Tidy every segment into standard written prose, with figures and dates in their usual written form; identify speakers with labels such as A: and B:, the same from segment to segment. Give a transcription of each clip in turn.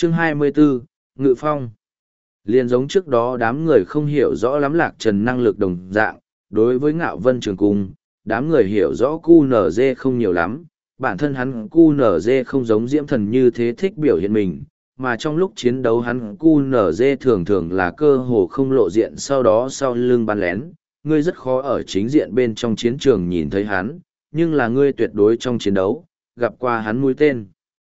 A: Chương 24, Ngự Phong. Liên giống trước đó đám người không hiểu rõ lắm Lạc Trần năng lực đồng dạng, đối với Ngạo Vân Trường Cung, đám người hiểu rõ QNZ không nhiều lắm, bản thân hắn QNZ không giống Diễm Thần như thế thích biểu hiện mình, mà trong lúc chiến đấu hắn QNZ thường thường là cơ hồ không lộ diện, sau đó sau lưng bắn lén, ngươi rất khó ở chính diện bên trong chiến trường nhìn thấy hắn, nhưng là ngươi tuyệt đối trong chiến đấu, gặp qua hắn mũi tên.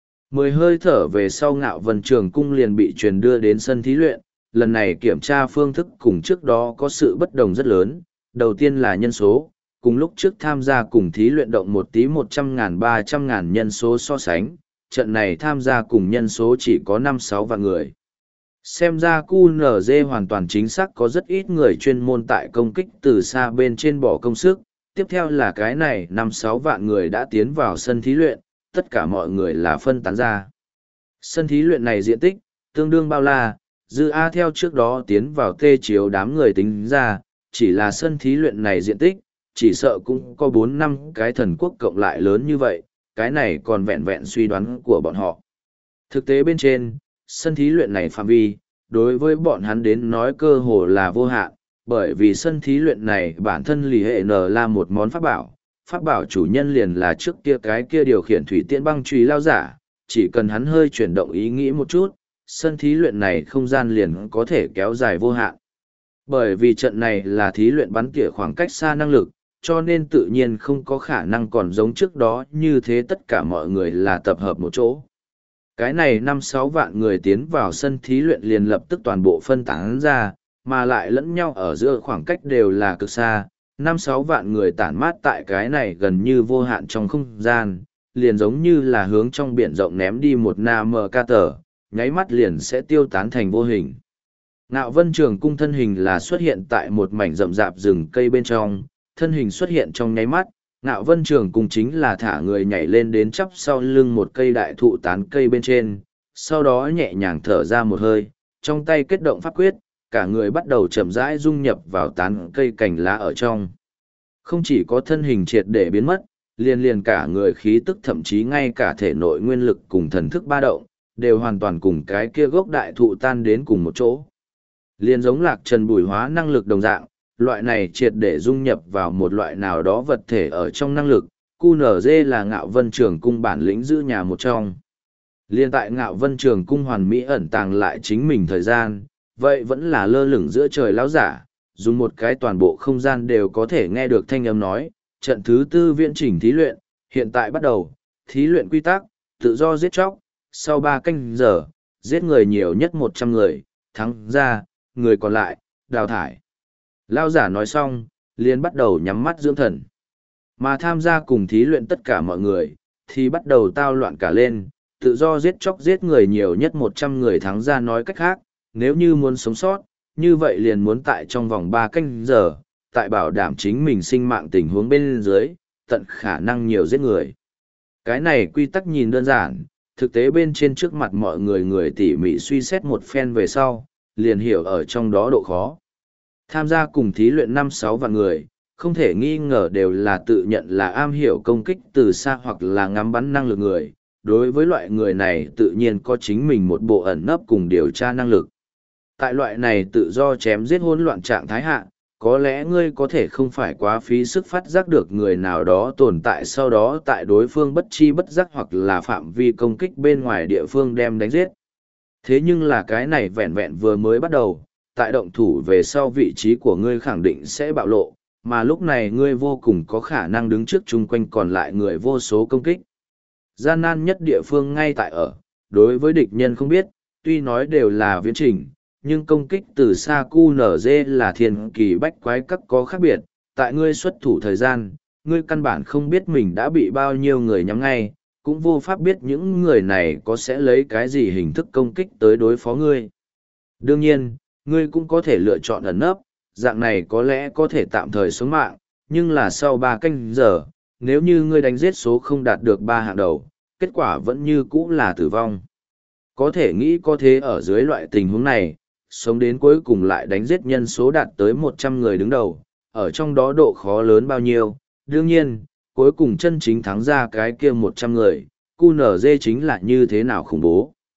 A: 10 hơi thở về sau Ngạo Vân Trường Cung liền bị truyền đưa đến sân thí luyện, lần này kiểm tra phương thức cùng trước đó có sự bất đồng rất lớn, đầu tiên là nhân số, cùng lúc trước tham gia cùng thí luyện động một tí 100.000 300.000 nhân số so sánh, trận này tham gia cùng nhân số chỉ có 5-6 vạn người. Xem ra QNZ hoàn toàn chính xác có rất ít người chuyên môn tại công kích từ xa bên trên bỏ công sức, tiếp theo là cái này 5-6 vạn người đã tiến vào sân thí luyện, tất cả mọi người là phân tán ra. Sân thí luyện này diện tích, tương đương bao la, dư A theo trước đó tiến vào tê chiếu đám người tính ra, chỉ là sân thí luyện này diện tích, chỉ sợ cũng có 4-5 cái thần quốc cộng lại lớn như vậy, cái này còn vẹn vẹn suy đoán của bọn họ. Thực tế bên trên, sân thí luyện này phạm vi, đối với bọn hắn đến nói cơ hồ là vô hạn, bởi vì sân thí luyện này bản thân lì hệ N là một món pháp bảo chủ nhân liền là trước kia cái kia điều khiển thủy tiễn băng truy lao giả, chỉ cần hắn hơi chuyển động ý nghĩ một chút, sân thí luyện này không gian liền có thể kéo dài vô hạn. Bởi vì trận này là thí luyện bắn tỉa khoảng cách xa năng lực, cho nên tự nhiên không có khả năng còn giống trước đó như thế tất cả mọi người là tập hợp một chỗ. Cái này 5-6 vạn người tiến vào sân thí luyện liền lập tức toàn bộ phân tán ra, mà lại lẫn nhau ở giữa khoảng cách đều là cực xa. 5-6 vạn người tản mát tại cái này gần như vô hạn trong không gian, liền giống như là hướng trong biển rộng ném đi một NMK tờ, nháy mắt liền sẽ tiêu tán thành vô hình. Ngạo Vân Trường Cung thân hình là xuất hiện tại một mảnh rậm rạp rừng cây bên trong, thân hình xuất hiện trong nháy mắt, Ngạo Vân Trường Cung chính là thả người nhảy lên đến chắp sau lưng một cây đại thụ tán cây bên trên, sau đó nhẹ nhàng thở ra một hơi, trong tay kết động pháp quyết, cả người bắt đầu chậm rãi dung nhập vào tán cây cành lá ở trong. Không chỉ có thân hình triệt để biến mất, liền cả người khí tức thậm chí ngay cả thể nội nguyên lực cùng thần thức ba động, đều hoàn toàn cùng cái kia gốc đại thụ tan đến cùng một chỗ. Liền giống Lạc Trần bùi hóa năng lực đồng dạng, loại này triệt để dung nhập vào một loại nào đó vật thể ở trong năng lực, QNZ là Ngạo Vân Trường Cung bản lĩnh giữ nhà một trong. Liên tại Ngạo Vân Trường Cung hoàn mỹ ẩn tàng lại chính mình thời gian, vậy vẫn là lơ lửng giữa trời lão giả, dùng một cái toàn bộ không gian đều có thể nghe được thanh âm nói, trận thứ 4 viễn trình thí luyện, hiện tại bắt đầu, thí luyện quy tắc, tự do giết chóc, sau 3 canh giờ, giết người nhiều nhất 100 người, thắng ra, người còn lại, đào thải. Lão giả nói xong, liền bắt đầu nhắm mắt dưỡng thần. Mà tham gia cùng thí luyện tất cả mọi người, thì bắt đầu tao loạn cả lên, tự do giết chóc giết người nhiều nhất 100 người thắng ra, nói cách khác, nếu như muốn sống sót, như vậy liền muốn tại trong vòng 3 canh giờ, tại bảo đảm chính mình sinh mạng tình huống bên dưới, tận khả năng nhiều giết người. Cái này quy tắc nhìn đơn giản, thực tế bên trên trước mặt mọi người người tỉ mỉ suy xét một phen về sau, liền hiểu ở trong đó độ khó. Tham gia cùng thí luyện 5-6 vạn người, không thể nghi ngờ đều là tự nhận là am hiểu công kích từ xa hoặc là ngắm bắn năng lực người. Đối với loại người này tự nhiên có chính mình một bộ ẩn nấp cùng điều tra năng lực. Tại loại này tự do chém giết hỗn loạn trạng thái hạ, có lẽ ngươi có thể không phải quá phí sức phát giác được người nào đó tồn tại, sau đó tại đối phương bất chi bất giác hoặc là phạm vi công kích bên ngoài địa phương đem đánh giết. Thế nhưng là cái này vẹn vẹn vừa mới bắt đầu, tại động thủ về sau vị trí của ngươi khẳng định sẽ bạo lộ, mà lúc này ngươi vô cùng có khả năng đứng trước chung quanh còn lại người vô số công kích. Gian nan nhất địa phương ngay tại ở, đối với địch nhân không biết, tuy nói đều là viễn trình, nhưng công kích từ xa QNZ là thiên kỳ bách quái các có khác biệt, tại ngươi xuất thủ thời gian, ngươi căn bản không biết mình đã bị bao nhiêu người nhắm ngay, cũng vô pháp biết những người này có sẽ lấy cái gì hình thức công kích tới đối phó ngươi. Đương nhiên, ngươi cũng có thể lựa chọn ẩn nấp, dạng này có lẽ có thể tạm thời sống mạng, nhưng là sau 3 canh giờ, nếu như ngươi đánh giết số không đạt được 3 hạng đầu, kết quả vẫn như cũ là tử vong. Có thể nghĩ có thế ở dưới loại tình huống này, sống đến cuối cùng lại đánh giết nhân số đạt tới 100 người đứng đầu, ở trong đó độ khó lớn bao nhiêu. Đương nhiên, cuối cùng chân chính thắng ra cái kia 100 người, QNZ chính là như thế nào khủng bố.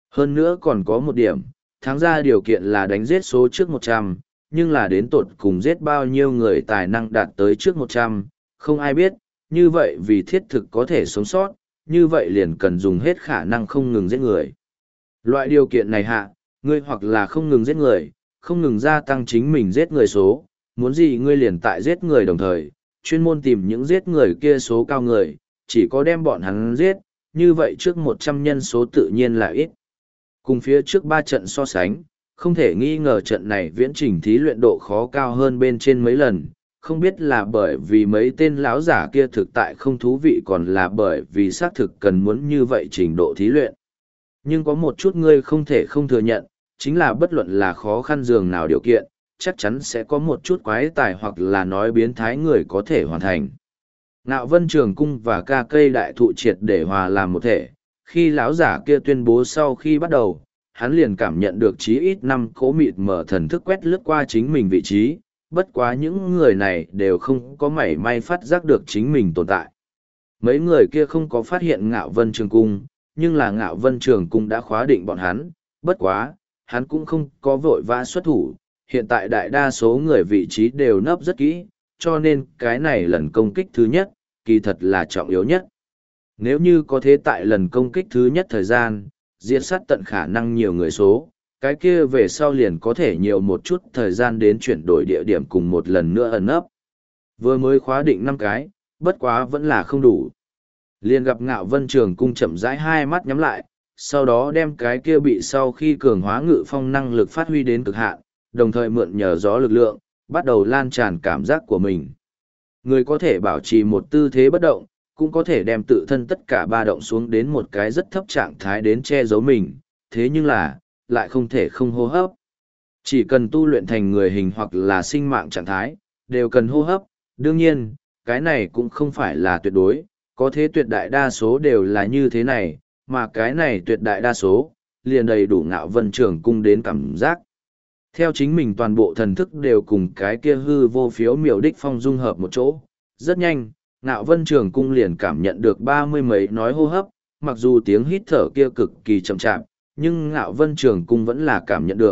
A: Hơn nữa còn có một điểm, thắng ra điều kiện là đánh giết số trước 100, nhưng là đến tột cùng giết bao nhiêu người tài năng đạt tới trước 100, không ai biết, như vậy vì thiết thực có thể sống sót, như vậy liền cần dùng hết khả năng không ngừng giết người. Loại điều kiện này hạ, ngươi hoặc là không ngừng giết người, không ngừng gia tăng chính mình giết người số, muốn gì ngươi liền tại giết người đồng thời, chuyên môn tìm những giết người kia số cao người, chỉ có đem bọn hắn giết, như vậy trước 100 nhân số tự nhiên là ít. Cùng phía trước 3 trận so sánh, không thể nghi ngờ trận này viễn trình thí luyện độ khó cao hơn bên trên mấy lần, không biết là bởi vì mấy tên lão giả kia thực tại không thú vị còn là bởi vì xác thực cần muốn như vậy trình độ thí luyện. Nhưng có một chút ngươi không thể không thừa nhận, chính là bất luận là khó khăn dường nào điều kiện, chắc chắn sẽ có một chút quái tài hoặc là nói biến thái người có thể hoàn thành. Ngạo Vân Trường Cung và ca cây đại thụ triệt để hòa làm một thể, khi lão giả kia tuyên bố sau khi bắt đầu, hắn liền cảm nhận được chí ít 5 cỗ mịt mở thần thức quét lướt qua chính mình vị trí, bất quá những người này đều không có mảy may phát giác được chính mình tồn tại. Mấy người kia không có phát hiện Ngạo Vân Trường Cung, nhưng là Ngạo Vân Trường Cung đã khóa định bọn hắn, bất quá, hắn cũng không có vội vã xuất thủ, hiện tại đại đa số người vị trí đều nấp rất kỹ, cho nên cái này lần công kích thứ nhất, kỳ thật là trọng yếu nhất. Nếu như có thế tại lần công kích thứ nhất thời gian, diệt sát tận khả năng nhiều người số, cái kia về sau liền có thể nhiều một chút thời gian đến chuyển đổi địa điểm cùng một lần nữa ẩn nấp. Vừa mới khóa định 5 cái, bất quá vẫn là không đủ. Liền gặp Ngạo Vân Trường Cung chậm rãi hai mắt nhắm lại, sau đó đem cái kia bị sau khi cường hóa ngự phong năng lực phát huy đến cực hạn, đồng thời mượn nhờ gió lực lượng, bắt đầu lan tràn cảm giác của mình. Người có thể bảo trì một tư thế bất động, cũng có thể đem tự thân tất cả ba động xuống đến một cái rất thấp trạng thái đến che giấu mình, thế nhưng là, lại không thể không hô hấp. Chỉ cần tu luyện thành người hình hoặc là sinh mạng trạng thái, đều cần hô hấp, đương nhiên, cái này cũng không phải là tuyệt đối, có thế tuyệt đại đa số đều là như thế này, mà cái này tuyệt đại đa số, liền đầy đủ Ngạo Vân Trường Cung đến cảm giác. Theo chính mình toàn bộ thần thức đều cùng cái kia hư vô phiếu miểu đích phong dung hợp một chỗ, rất nhanh, Ngạo Vân Trường Cung liền cảm nhận được 30 mấy nói hô hấp, mặc dù tiếng hít thở kia cực kỳ chậm chạp, nhưng Ngạo Vân Trường Cung vẫn là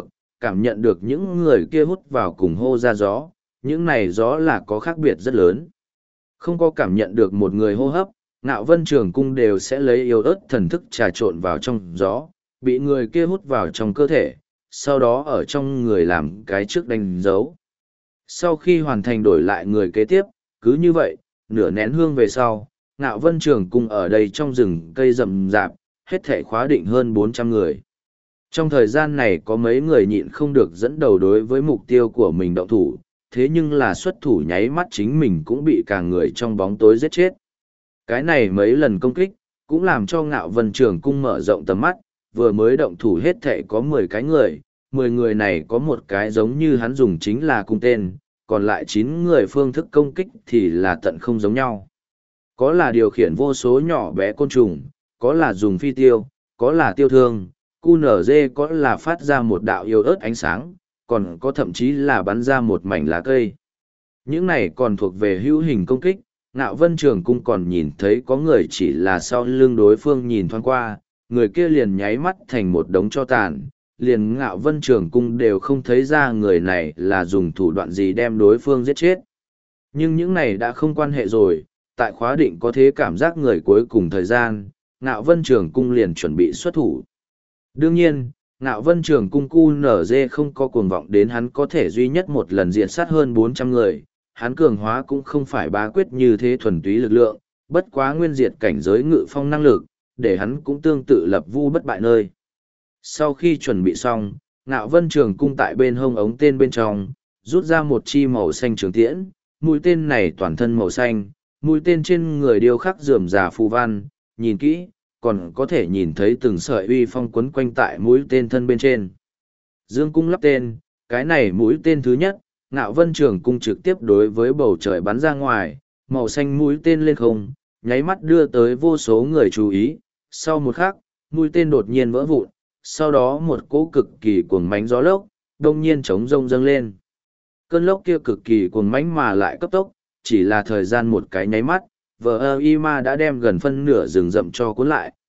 A: cảm nhận được những người kia hút vào cùng hô ra gió, những này gió là có khác biệt rất lớn. Không có cảm nhận được một người hô hấp, Ngạo Vân Trường Cung đều sẽ lấy yếu ớt thần thức trà trộn vào trong gió, bị người kia hút vào trong cơ thể, sau đó ở trong người làm cái trước đánh dấu. Sau khi hoàn thành đổi lại người kế tiếp, cứ như vậy, nửa nén hương về sau, Ngạo Vân Trường Cung ở đây trong rừng cây rậm rạp, hết thảy khóa định hơn 400 người. Trong thời gian này có mấy người nhịn không được dẫn đầu đối với mục tiêu của mình động thủ, thế nhưng là xuất thủ nháy mắt chính mình cũng bị cả người trong bóng tối giết chết. Cái này mấy lần công kích, cũng làm cho Ngạo Vân Trường Cung mở rộng tầm mắt, vừa mới động thủ hết thảy có 10 cái người, 10 người này có một cái giống như hắn dùng chính là cung tên, còn lại 9 người phương thức công kích thì là tận không giống nhau. Có là điều khiển vô số nhỏ bé côn trùng, có là dùng phi tiêu, có là tiêu thương, QNZ có là phát ra một đạo yếu ớt ánh sáng, còn có thậm chí là bắn ra một mảnh lá cây. Những này còn thuộc về hữu hình công kích, Ngạo Vân Trường Cung còn nhìn thấy có người chỉ là sau lưng đối phương nhìn thoáng qua, người kia liền nháy mắt thành một đống tro tàn, liền Ngạo Vân Trường Cung đều không thấy ra người này là dùng thủ đoạn gì đem đối phương giết chết. Nhưng những này đã không quan hệ rồi, tại khóa định có thế cảm giác người cuối cùng thời gian, Ngạo Vân Trường Cung liền chuẩn bị xuất thủ. Đương nhiên, Ngạo Vân Trường Cung QNZ không có cuồng vọng đến hắn có thể duy nhất một lần diệt sát hơn 400 người, hắn cường hóa cũng không phải bá quyết như thế thuần túy lực lượng, bất quá nguyên diệt cảnh giới ngự phong năng lực, để hắn cũng tương tự lập vu bất bại nơi. Sau khi chuẩn bị xong, Ngạo Vân Trường Cung tại bên hông ống tên bên trong, rút ra một chi màu xanh trường tiễn, mũi tên này toàn thân màu xanh, mũi tên trên người điêu khắc rườm rà phù văn, nhìn kỹ, còn có thể nhìn thấy từng sợi uy phong quấn quanh tại mũi tên thân bên trên. Dương cung lắp tên, cái này mũi tên thứ nhất, Ngạo Vân Trường Cung trực tiếp đối với bầu trời bắn ra ngoài, màu xanh mũi tên lên không, nháy mắt đưa tới vô số người chú ý. Sau một khắc, mũi tên đột nhiên vỡ vụn, sau đó một cỗ cực kỳ cuồng mánh gió lốc, đông nhiên chống rông dâng lên. Cơn lốc kia cực kỳ cuồng mánh mà lại cấp tốc, chỉ là thời gian một cái nháy mắt, VIMA đã đem gần phân nửa rừng rậm cho cuốn lại,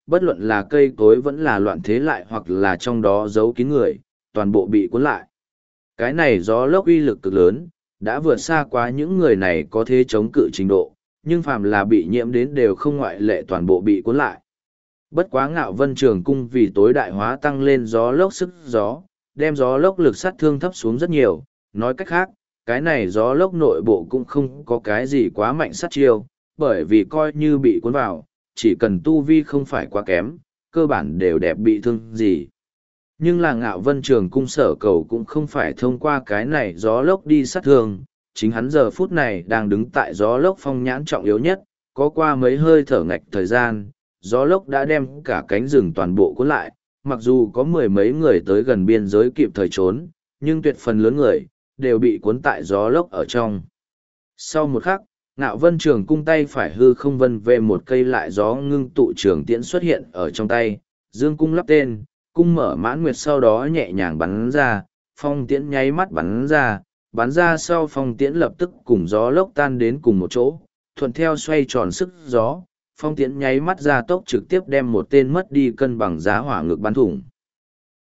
A: bất luận là cây cối vẫn là loạn thế lại hoặc là trong đó giấu kín người, toàn bộ bị cuốn lại. Cái này gió lốc uy lực cực lớn, đã vượt xa quá những người này có thể chống cự trình độ, nhưng phàm là bị nhiễm đến đều không ngoại lệ toàn bộ bị cuốn lại. Bất quá Ngạo Vân Trường Cung vì tối đại hóa tăng lên gió lốc sức gió, đem gió lốc lực sát thương thấp xuống rất nhiều, nói cách khác, cái này gió lốc nội bộ cũng không có cái gì quá mạnh sát chiêu, bởi vì coi như bị cuốn vào, chỉ cần tu vi không phải quá kém, cơ bản đều đẹp bị thương gì. Nhưng là Ngạo Vân Trường Cung sở cầu cũng không phải thông qua cái này gió lốc đi sát thương, chính hắn giờ phút này đang đứng tại gió lốc phong nhãn trọng yếu nhất, có qua mấy hơi thở ngạch thời gian, gió lốc đã đem cả cánh rừng toàn bộ cuốn lại, mặc dù có mười mấy người tới gần biên giới kịp thời trốn, nhưng tuyệt phần lớn người, đều bị cuốn tại gió lốc ở trong. Sau một khắc, Ngạo Vân Trường Cung tay phải hư không vân về một cây lại gió ngưng tụ trường tiễn xuất hiện ở trong tay, dương cung lắp tên, cung mở mãn nguyệt sau đó nhẹ nhàng bắn ra, phong tiễn nháy mắt bắn ra sau phong tiễn lập tức cùng gió lốc tan đến cùng một chỗ, thuận theo xoay tròn sức gió, phong tiễn nháy mắt ra tốc trực tiếp đem một tên mất đi cân bằng giá hỏa ngực bắn thủng.